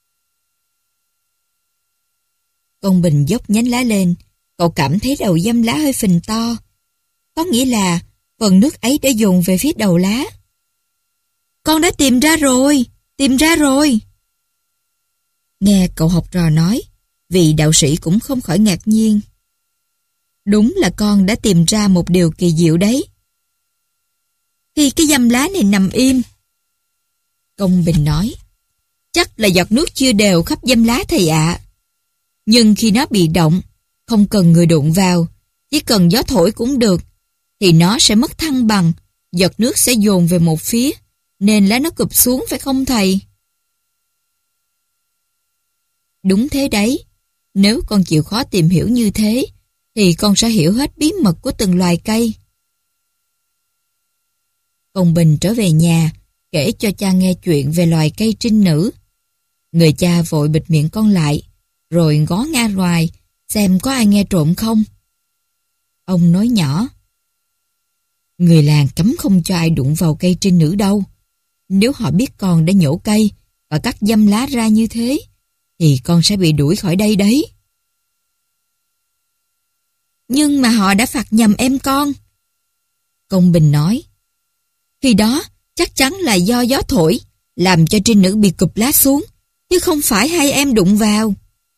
Công Bình dốc nhánh lá lên, cậu cảm thấy đầu dăm lá hơi phình to. Có nghĩa là phần nước ấy đã dồn về phía đầu lá. Con đã tìm ra rồi, tìm ra rồi. Nghe cậu học trò nói, vị đạo sĩ cũng không khỏi ngạc nhiên. Đúng là con đã tìm ra một điều kỳ diệu đấy. Khi cái dăm lá này nằm im, Công Bình nói, chắc là giọt nước chưa đều khắp dăm lá thầy ạ. Nhưng khi nó bị động, không cần người đụng vào, chỉ cần gió thổi cũng được, thì nó sẽ mất thăng bằng, giọt nước sẽ dồn về một phía, nên lá nó cụp xuống phải không thầy? Đúng thế đấy, nếu con chịu khó tìm hiểu như thế, thì con sẽ hiểu hết bí mật của từng loài cây. Công Bình trở về nhà, kể cho cha nghe chuyện về loài cây trinh nữ. Người cha vội bịt miệng con lại, rồi ngó ra ngoài, xem có ai nghe trộm không. Ông nói nhỏ. Người làng cấm không cho ai đụng vào cây trinh nữ đâu. Nếu họ biết con đã nhổ cây và cắt dăm lá ra như thế, thì con sẽ bị đuổi khỏi đây đấy. Nhưng mà họ đã phạt nhầm em con. Công Bình nói. Khi đó chắc chắn là do gió thổi làm cho trinh nữ bị cụp lá xuống, chứ không phải hai em đụng vào.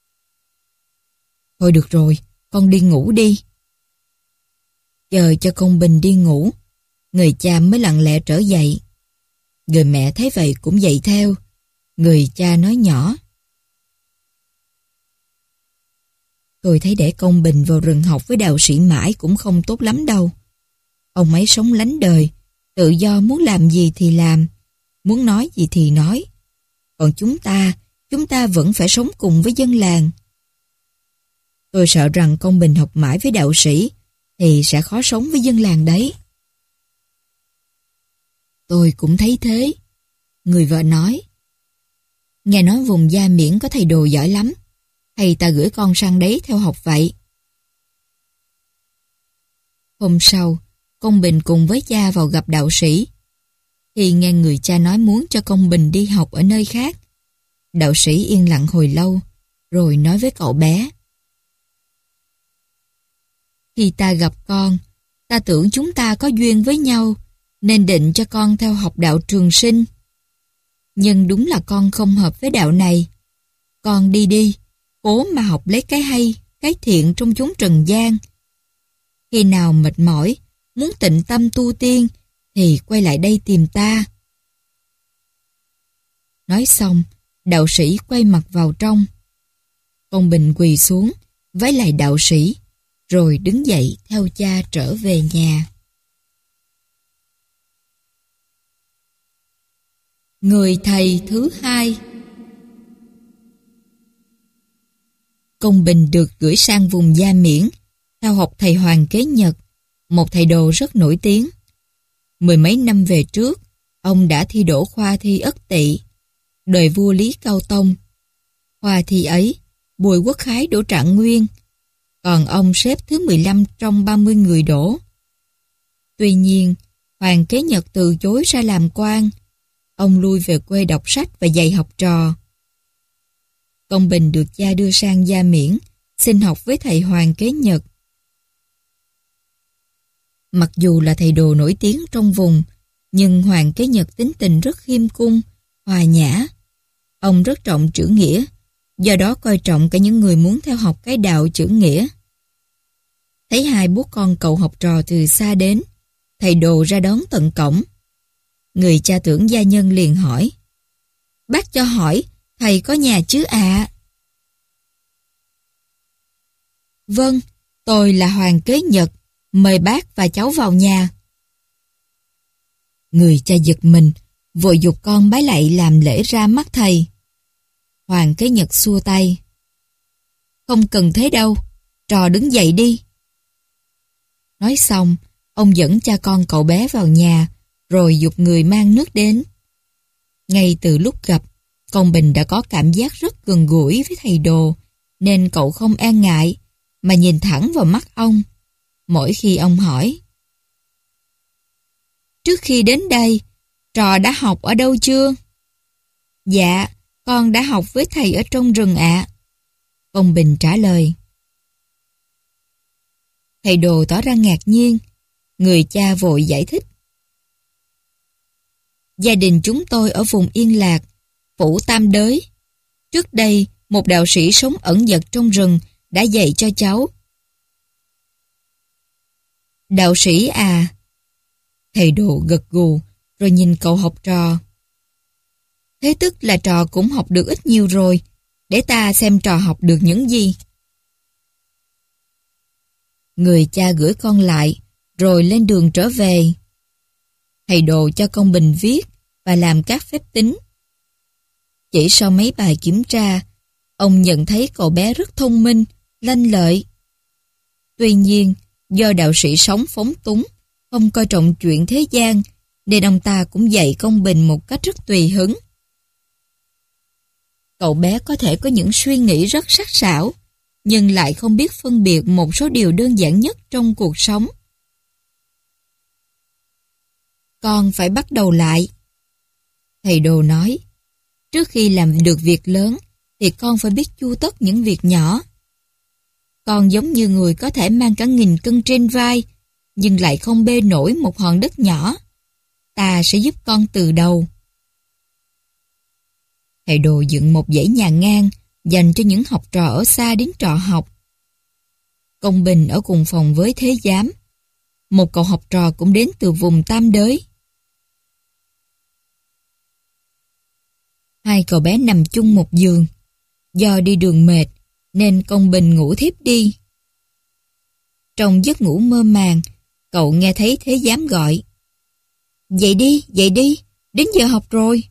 Thôi được rồi, con đi ngủ đi. Chờ cho Công Bình đi ngủ, người cha mới lặng lẽ trở dậy. Người mẹ thấy vậy cũng dậy theo. Người cha nói nhỏ. Tôi thấy để Công Bình vào rừng học với đạo sĩ mãi cũng không tốt lắm đâu. Ông ấy sống lánh đời, tự do muốn làm gì thì làm, muốn nói gì thì nói. Còn chúng ta, chúng ta vẫn phải sống cùng với dân làng. Tôi sợ rằng Công Bình học mãi với đạo sĩ thì sẽ khó sống với dân làng đấy. Tôi cũng thấy thế. Người vợ nói. Nghe nói vùng Gia Miễn có thầy đồ giỏi lắm. Thầy ta gửi con sang đấy theo học vậy. Hôm sau, Công Bình cùng với cha vào gặp đạo sĩ. Khi nghe người cha nói muốn cho Công Bình đi học ở nơi khác, đạo sĩ yên lặng hồi lâu, rồi nói với cậu bé. Khi ta gặp con, ta tưởng chúng ta có duyên với nhau, nên định cho con theo học đạo Trường Sinh. Nhưng đúng là con không hợp với đạo này. Con đi đi, cố mà học lấy cái hay, cái thiện trong chốn trần gian. Khi nào mệt mỏi, muốn tịnh tâm tu tiên, thì quay lại đây tìm ta. Nói xong, đạo sĩ quay mặt vào trong. Công Bình quỳ xuống, vái lại đạo sĩ, rồi đứng dậy theo cha trở về nhà. Người thầy thứ hai. Công Bình được gửi sang vùng Gia Miễn, theo học thầy Hoàng Kế Nhật, một thầy đồ rất nổi tiếng. Mười mấy năm về trước, ông đã thi đỗ khoa thi Ất Tỵ, đời vua Lý Cao Tông. Khoa thi ấy, Bùi Quốc Khái đỗ Trạng Nguyên, còn ông xếp thứ mười lăm trong ba mươi người đỗ. Tuy nhiên, Hoàng Kế Nhật từ chối ra làm quan. Ông lui về quê đọc sách và dạy học trò. Công Bình được cha đưa sang Gia Miễn, xin học với thầy Hoàng Kế Nhật. Mặc dù là thầy đồ nổi tiếng trong vùng, nhưng Hoàng Kế Nhật tính tình rất khiêm cung, hòa nhã. Ông rất trọng chữ nghĩa, do đó coi trọng cả những người muốn theo học cái đạo chữ nghĩa. Thấy hai bố con cậu học trò từ xa đến, thầy đồ ra đón tận cổng. Người cha tưởng gia nhân liền hỏi. Bác cho hỏi, thầy có nhà chứ ạ? Vâng, tôi là Hoàng Kế Nhật, mời bác và cháu vào nhà. Người cha giật mình, vội giục con bái lạy làm lễ ra mắt thầy. Hoàng Kế Nhật xua tay. Không cần thế đâu, trò đứng dậy đi. Nói xong, ông dẫn cha con cậu bé vào nhà, rồi giục người mang nước đến. Ngay từ lúc gặp, Công Bình đã có cảm giác rất gần gũi với thầy đồ, nên cậu không e ngại, mà nhìn thẳng vào mắt ông. Mỗi khi ông hỏi. Trước khi đến đây, trò đã học ở đâu chưa? Dạ, con đã học với thầy ở trong rừng ạ. Công Bình trả lời. Thầy đồ tỏ ra ngạc nhiên. Người cha vội giải thích. Gia đình chúng tôi ở vùng Yên Lạc, phủ Tam Đới. Trước đây, một đạo sĩ sống ẩn dật trong rừng đã dạy cho cháu. Đạo sĩ à? Thầy đồ gật gù, rồi nhìn cậu học trò. Thế tức là trò cũng học được ít nhiều rồi, để ta xem trò học được những gì. Người cha gửi con lại, rồi lên đường trở về. Thầy đồ cho Công Bình viết và làm các phép tính. Chỉ sau mấy bài kiểm tra, ông nhận thấy cậu bé rất thông minh, lanh lợi. Tuy nhiên, do đạo sĩ sống phóng túng, không coi trọng chuyện thế gian, nên ông ta cũng dạy Công Bình một cách rất tùy hứng. Cậu bé có thể có những suy nghĩ rất sắc sảo, nhưng lại không biết phân biệt một số điều đơn giản nhất trong cuộc sống. Con phải bắt đầu lại. Thầy Đồ nói, trước khi làm được việc lớn thì con phải biết chu tất những việc nhỏ. Con giống như người có thể mang cả nghìn cân trên vai, nhưng lại không bê nổi một hòn đất nhỏ. Ta sẽ giúp con từ đầu. Thầy Đồ dựng một dãy nhà ngang dành cho những học trò ở xa đến trọ học. Công Bình ở cùng phòng với Thế Giám. Một cậu học trò cũng đến từ vùng Tam Đới. Hai cậu bé nằm chung một giường. Do đi đường mệt nên Công Bình ngủ thiếp đi. Trong giấc ngủ mơ màng, cậu nghe thấy Thế Giám gọi. Dậy đi, dậy đi, đến giờ học rồi.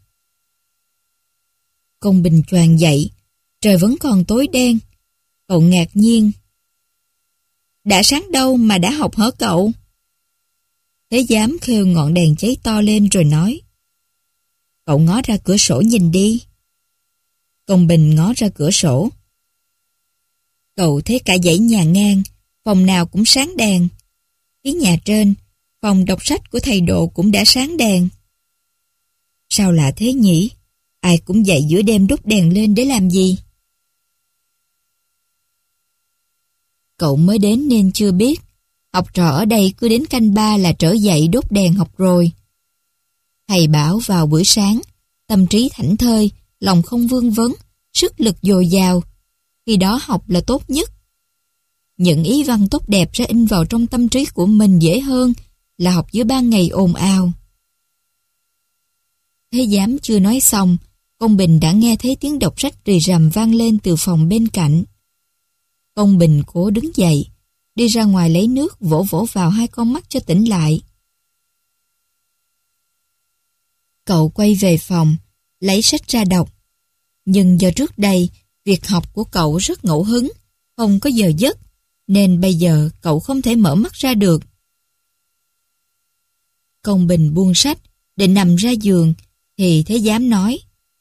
Công Bình choàng dậy, trời vẫn còn tối đen. Cậu ngạc nhiên. Đã sáng đâu mà đã học hả cậu? Thế Giám khêu ngọn đèn cháy to lên rồi nói. Cậu ngó ra cửa sổ nhìn đi. Công Bình ngó ra cửa sổ. Cậu thấy cả dãy nhà ngang, phòng nào cũng sáng đèn. Phía nhà trên, phòng đọc sách của thầy Độ cũng đã sáng đèn. Sao lạ thế nhỉ? Ai cũng dậy giữa đêm đốt đèn lên để làm gì? Cậu mới đến nên chưa biết. Học trò ở đây cứ đến canh ba là trở dậy đốt đèn học rồi. Thầy bảo vào buổi sáng, tâm trí thảnh thơi, lòng không vương vấn, sức lực dồi dào. Khi đó học là tốt nhất. Những ý văn tốt đẹp sẽ in vào trong tâm trí của mình dễ hơn là học giữa ban ngày ồn ào. Thế Giám chưa nói xong, Công Bình đã nghe thấy tiếng đọc sách rì rầm vang lên từ phòng bên cạnh. Công Bình cố đứng dậy, đi ra ngoài lấy nước vỗ vỗ vào hai con mắt cho tỉnh lại. Cậu quay về phòng, lấy sách ra đọc. Nhưng do trước đây, việc học của cậu rất ngẫu hứng, không có giờ giấc, nên bây giờ cậu không thể mở mắt ra được. Công Bình buông sách, định nằm ra giường, thì Thế Giám nói.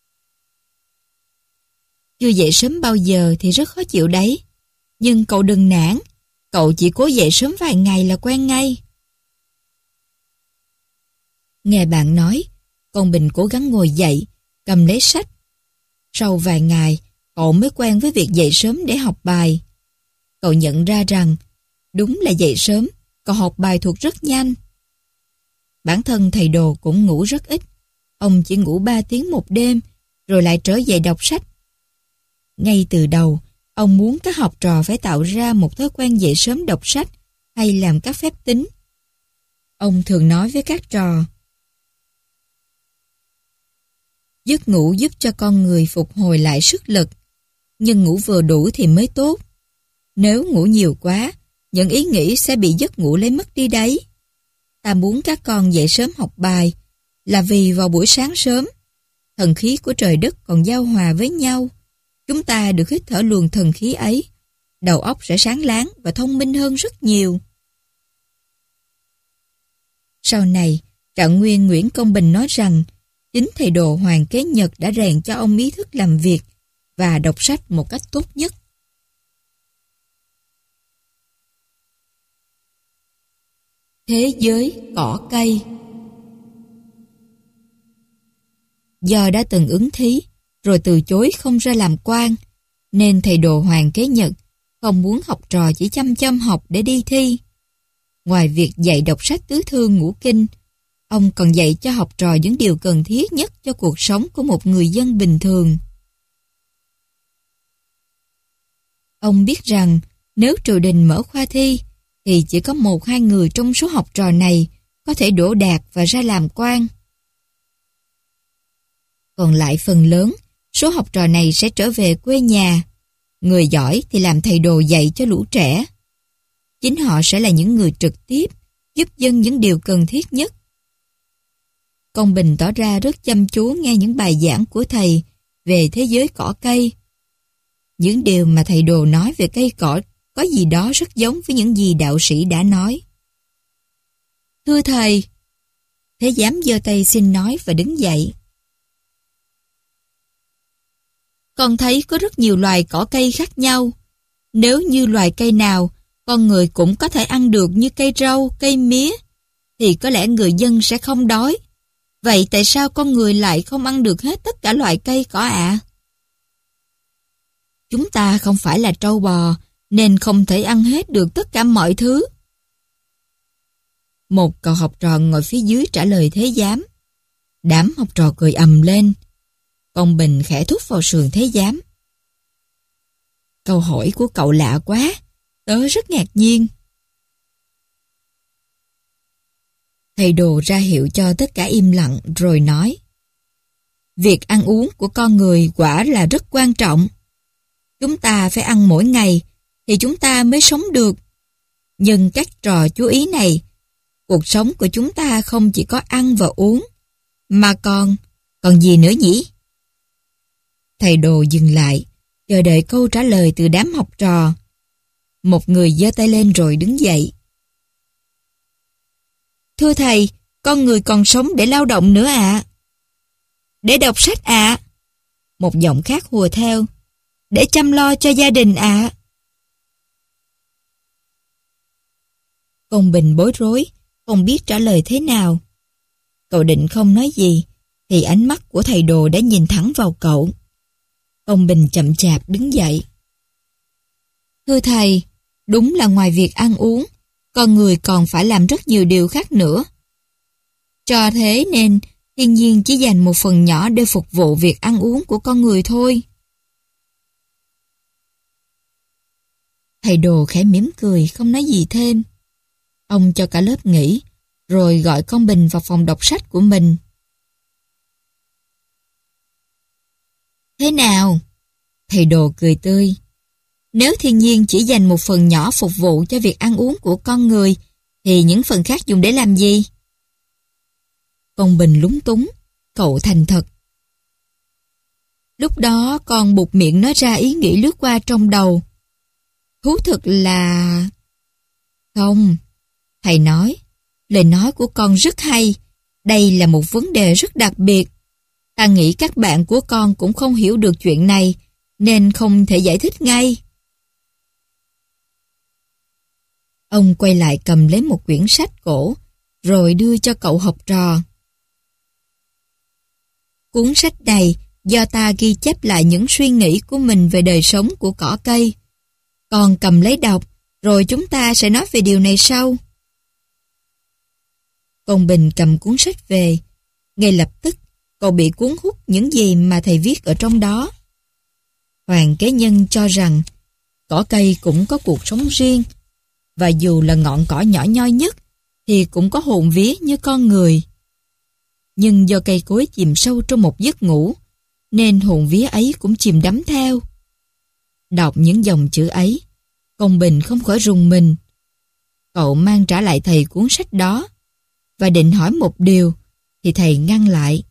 Chưa dậy sớm bao giờ thì rất khó chịu đấy. Nhưng cậu đừng nản, cậu chỉ cố dậy sớm vài ngày là quen ngay. Nghe bạn nói, Công Bình cố gắng ngồi dậy, cầm lấy sách. Sau vài ngày, cậu mới quen với việc dậy sớm để học bài. Cậu nhận ra rằng, đúng là dậy sớm, cậu học bài thuộc rất nhanh. Bản thân thầy Đồ cũng ngủ rất ít. Ông chỉ ngủ ba tiếng một đêm, rồi lại trở dậy đọc sách. Ngay từ đầu, ông muốn các học trò phải tạo ra một thói quen dậy sớm đọc sách hay làm các phép tính. Ông thường nói với các trò, giấc ngủ giúp cho con người phục hồi lại sức lực, nhưng ngủ vừa đủ thì mới tốt. Nếu ngủ nhiều quá, những ý nghĩ sẽ bị giấc ngủ lấy mất đi đấy. Ta muốn các con dậy sớm học bài, là vì vào buổi sáng sớm, thần khí của trời đất còn giao hòa với nhau. Chúng ta được hít thở luồng thần khí ấy, đầu óc sẽ sáng láng và thông minh hơn rất nhiều. Sau này, Trạng Nguyên Nguyễn Công Bình nói rằng, chính thầy Đồ Hoàng Kế Nhật đã rèn cho ông ý thức làm việc và đọc sách một cách tốt nhất. Thế giới cỏ cây. Do đã từng ứng thí, rồi từ chối không ra làm quan, nên thầy Đồ Hoàng Kế Nhật không muốn học trò chỉ chăm chăm học để đi thi. Ngoài việc dạy đọc sách tứ thư ngũ kinh, ông còn dạy cho học trò những điều cần thiết nhất cho cuộc sống của một người dân bình thường. Ông biết rằng nếu triều đình mở khoa thi, thì chỉ có một hai người trong số học trò này có thể đỗ đạt và ra làm quan. Còn lại phần lớn, số học trò này sẽ trở về quê nhà. Người giỏi thì làm thầy Đồ dạy cho lũ trẻ. Chính họ sẽ là những người trực tiếp, giúp dân những điều cần thiết nhất. Công Bình tỏ ra rất chăm chú nghe những bài giảng của thầy về thế giới cỏ cây. Những điều mà thầy Đồ nói về cây cỏ có gì đó rất giống với những gì đạo sĩ đã nói. Thưa thầy, Thế Giám giơ tay xin nói và đứng dậy. Con thấy có rất nhiều loài cỏ cây khác nhau. Nếu như loài cây nào, con người cũng có thể ăn được như cây rau, cây mía, thì có lẽ người dân sẽ không đói. Vậy tại sao con người lại không ăn được hết tất cả loại cây cỏ ạ? Chúng ta không phải là trâu bò, nên không thể ăn hết được tất cả mọi thứ. Một cậu học trò ngồi phía dưới trả lời thế giám. Đám học trò cười ầm lên. Con Bình khẽ thúc vào sườn thế giám. Câu hỏi của cậu lạ quá, tớ rất ngạc nhiên. Thầy Đồ ra hiệu cho tất cả im lặng rồi nói. Việc ăn uống của con người quả là rất quan trọng. Chúng ta phải ăn mỗi ngày thì chúng ta mới sống được. Nhưng các trò chú ý này, cuộc sống của chúng ta không chỉ có ăn và uống, mà còn, còn gì nữa nhỉ? Thầy Đồ dừng lại, chờ đợi câu trả lời từ đám học trò. Một người giơ tay lên rồi đứng dậy. Thưa thầy, con người còn sống để lao động nữa ạ. Để đọc sách ạ. Một giọng khác hùa theo. Để chăm lo cho gia đình ạ. Con Bình bối rối, không biết trả lời thế nào. Cậu định không nói gì, thì ánh mắt của thầy Đồ đã nhìn thẳng vào cậu. Con Bình chậm chạp đứng dậy. Thưa thầy, đúng là ngoài việc ăn uống, con người còn phải làm rất nhiều điều khác nữa. Cho thế nên, thiên nhiên chỉ dành một phần nhỏ để phục vụ việc ăn uống của con người thôi. Thầy Đồ khẽ mỉm cười, không nói gì thêm. Ông cho cả lớp nghỉ, rồi gọi con Bình vào phòng đọc sách của mình. Thế nào? Thầy Đồ cười tươi. Nếu thiên nhiên chỉ dành một phần nhỏ phục vụ cho việc ăn uống của con người, thì những phần khác dùng để làm gì? Con Bình lúng túng, cậu thành thật. Lúc đó con buột miệng nói ra ý nghĩ lướt qua trong đầu. Thú thực là... Không, thầy nói, lời nói của con rất hay. Đây là một vấn đề rất đặc biệt. Ta nghĩ các bạn của con cũng không hiểu được chuyện này, nên không thể giải thích ngay. Ông quay lại cầm lấy một quyển sách cổ, rồi đưa cho cậu học trò. Cuốn sách này do ta ghi chép lại những suy nghĩ của mình về đời sống của cỏ cây. Con cầm lấy đọc, rồi chúng ta sẽ nói về điều này sau. Con Bình cầm cuốn sách về. Ngay lập tức, cậu bị cuốn hút những gì mà thầy viết ở trong đó. Hoàng Kế Nhân cho rằng cỏ cây cũng có cuộc sống riêng, và dù là ngọn cỏ nhỏ nhoi nhất thì cũng có hồn vía như con người. Nhưng do cây cối chìm sâu trong một giấc ngủ, nên hồn vía ấy cũng chìm đắm theo. Đọc những dòng chữ ấy, con Bình không khỏi rùng mình. Cậu mang trả lại thầy cuốn sách đó, và định hỏi một điều, thì thầy ngăn lại.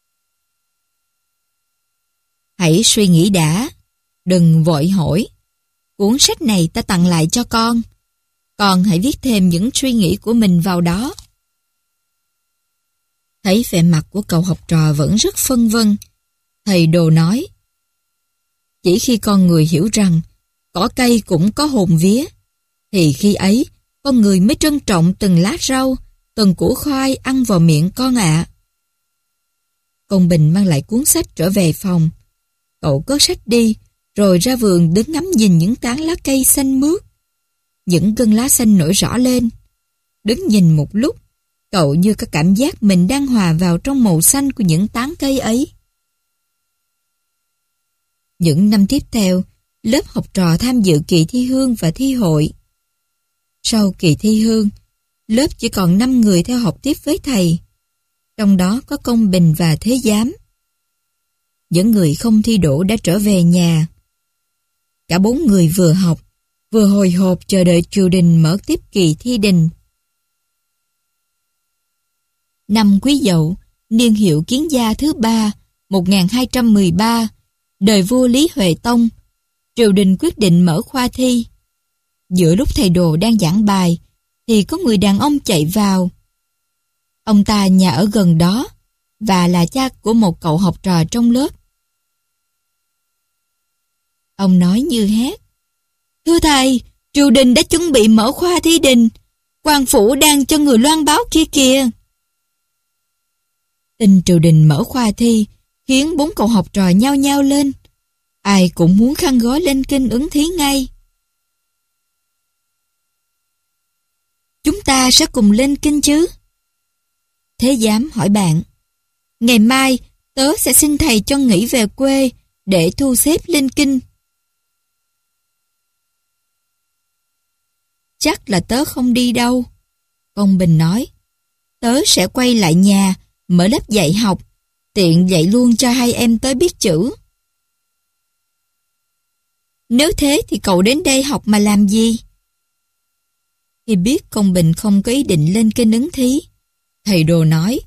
Hãy suy nghĩ đã, đừng vội hỏi. Cuốn sách này ta tặng lại cho con. Con hãy viết thêm những suy nghĩ của mình vào đó. Thấy vẻ mặt của cậu học trò vẫn rất phân vân, thầy Đồ nói. Chỉ khi con người hiểu rằng cỏ cây cũng có hồn vía, thì khi ấy con người mới trân trọng từng lá rau, từng củ khoai ăn vào miệng con ạ. Con Bình mang lại cuốn sách trở về phòng. Cậu cất sách đi, rồi ra vườn đứng ngắm nhìn những tán lá cây xanh mướt. Những gân lá xanh nổi rõ lên. Đứng nhìn một lúc, cậu như có cảm giác mình đang hòa vào trong màu xanh của những tán cây ấy. Những năm tiếp theo, lớp học trò tham dự kỳ thi hương và thi hội. Sau kỳ thi hương, lớp chỉ còn năm người theo học tiếp với thầy. Trong đó có Công Bình và Thế Giám. Những người không thi đỗ đã trở về nhà. Cả bốn người vừa học, vừa hồi hộp chờ đợi triều đình mở tiếp kỳ thi đình. Năm Quý Dậu, niên hiệu Kiến Gia thứ ba, một nghìn hai trăm mười ba, đời vua Lý Huệ Tông, triều đình quyết định mở khoa thi. Giữa lúc thầy Đồ đang giảng bài, thì có người đàn ông chạy vào. Ông ta nhà ở gần đó, và là cha của một cậu học trò trong lớp. Ông nói như hét: Thưa thầy, triều đình đã chuẩn bị mở khoa thi đình. Quan phủ đang cho người loan báo kia kìa. Tin triều đình mở khoa thi khiến bốn cậu học trò nhao nhao lên. Ai cũng muốn khăn gói lên kinh ứng thí ngay. Chúng ta sẽ cùng lên kinh chứ? Thế giám hỏi bạn. Ngày mai tớ sẽ xin thầy cho nghỉ về quê để thu xếp lên kinh. Chắc là tớ không đi đâu. Công Bình nói. Tớ sẽ quay lại nhà, mở lớp dạy học, tiện dạy luôn cho hai em tớ biết chữ. Nếu thế thì cậu đến đây học mà làm gì? Khi biết Công Bình không có ý định lên kinh ứng thí, thầy Đồ nói.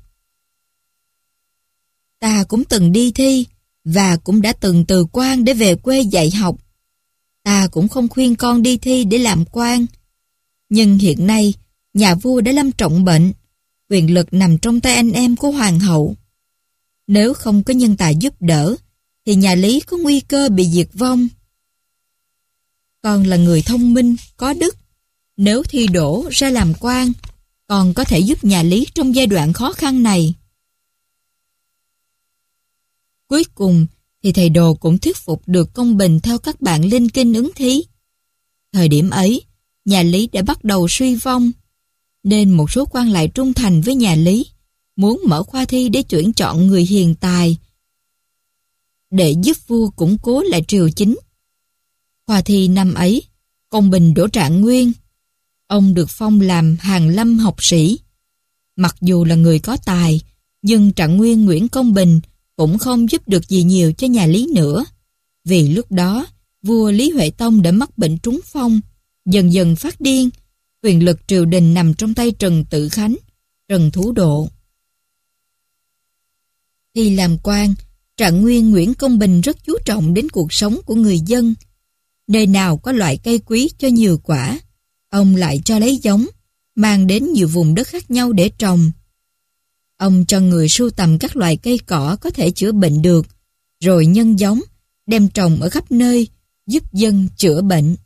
Ta cũng từng đi thi, và cũng đã từng từ quan để về quê dạy học. Ta cũng không khuyên con đi thi để làm quan. Nhưng hiện nay, nhà vua đã lâm trọng bệnh, quyền lực nằm trong tay anh em của hoàng hậu. Nếu không có nhân tài giúp đỡ, thì nhà Lý có nguy cơ bị diệt vong. Con là người thông minh, có đức. Nếu thi đỗ ra làm quan, con có thể giúp nhà Lý trong giai đoạn khó khăn này. Cuối cùng thì thầy Đồ cũng thuyết phục được Công Bình theo các bạn lên kinh ứng thí. Thời điểm ấy, nhà Lý đã bắt đầu suy vong, nên một số quan lại trung thành với nhà Lý muốn mở khoa thi để tuyển chọn người hiền tài để giúp vua củng cố lại triều chính. Khoa thi năm ấy, Công Bình đỗ Trạng Nguyên. Ông được phong làm Hàn Lâm học sĩ. Mặc dù là người có tài, nhưng Trạng Nguyên Nguyễn Công Bình cũng không giúp được gì nhiều cho nhà Lý nữa. Vì lúc đó, vua Lý Huệ Tông đã mắc bệnh trúng phong, dần dần phát điên. Quyền lực triều đình nằm trong tay Trần Tự Khánh, Trần Thủ Độ. Khi làm quan, Trạng Nguyên Nguyễn Công Bình rất chú trọng đến cuộc sống của người dân. Nơi nào có loại cây quý cho nhiều quả, ông lại cho lấy giống, mang đến nhiều vùng đất khác nhau để trồng. Ông cho người sưu tầm các loại cây cỏ có thể chữa bệnh được, rồi nhân giống, đem trồng ở khắp nơi, giúp dân chữa bệnh.